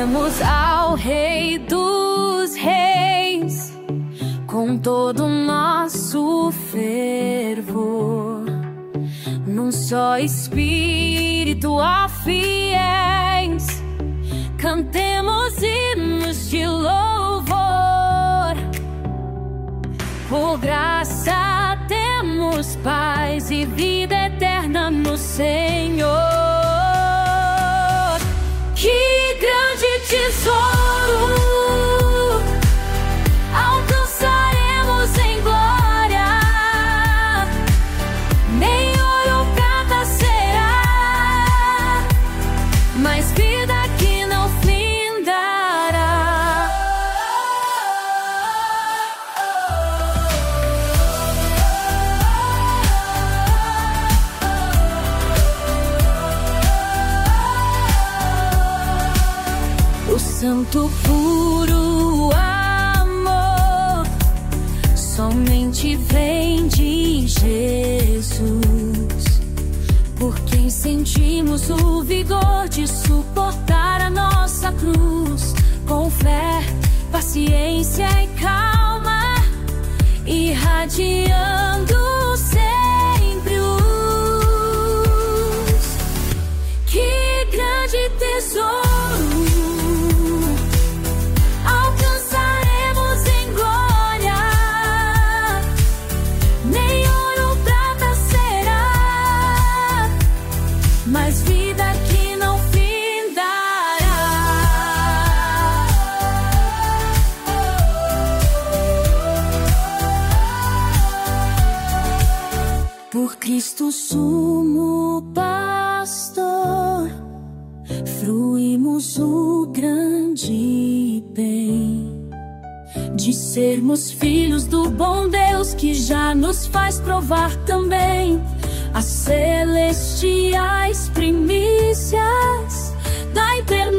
Cantemos ao Rei dos Reis com todo o nosso fervor, num só Espírito, ó fiéis. Cantemos hinos de louvor. Por graça temos paz e vida eterna no Senhor. Que grande tesouro alcançaremos em glória. Nem ouro ou prata será, mas vida que não findará. O santo puro amor somente vem de Jesus, por quem sentimos o vigor de suportar a nossa cruz, com fé, paciência e calma, irradiando sempre luz. Que grande tesouro alcançaremos em glória. Nem ouro ou prata será, mas vida que não findará. Por Cristo sumo pastor, fruímos o grande bem de sermos filhos do bom Deus, que já nos faz provar também as celestiais primícias da eternidade.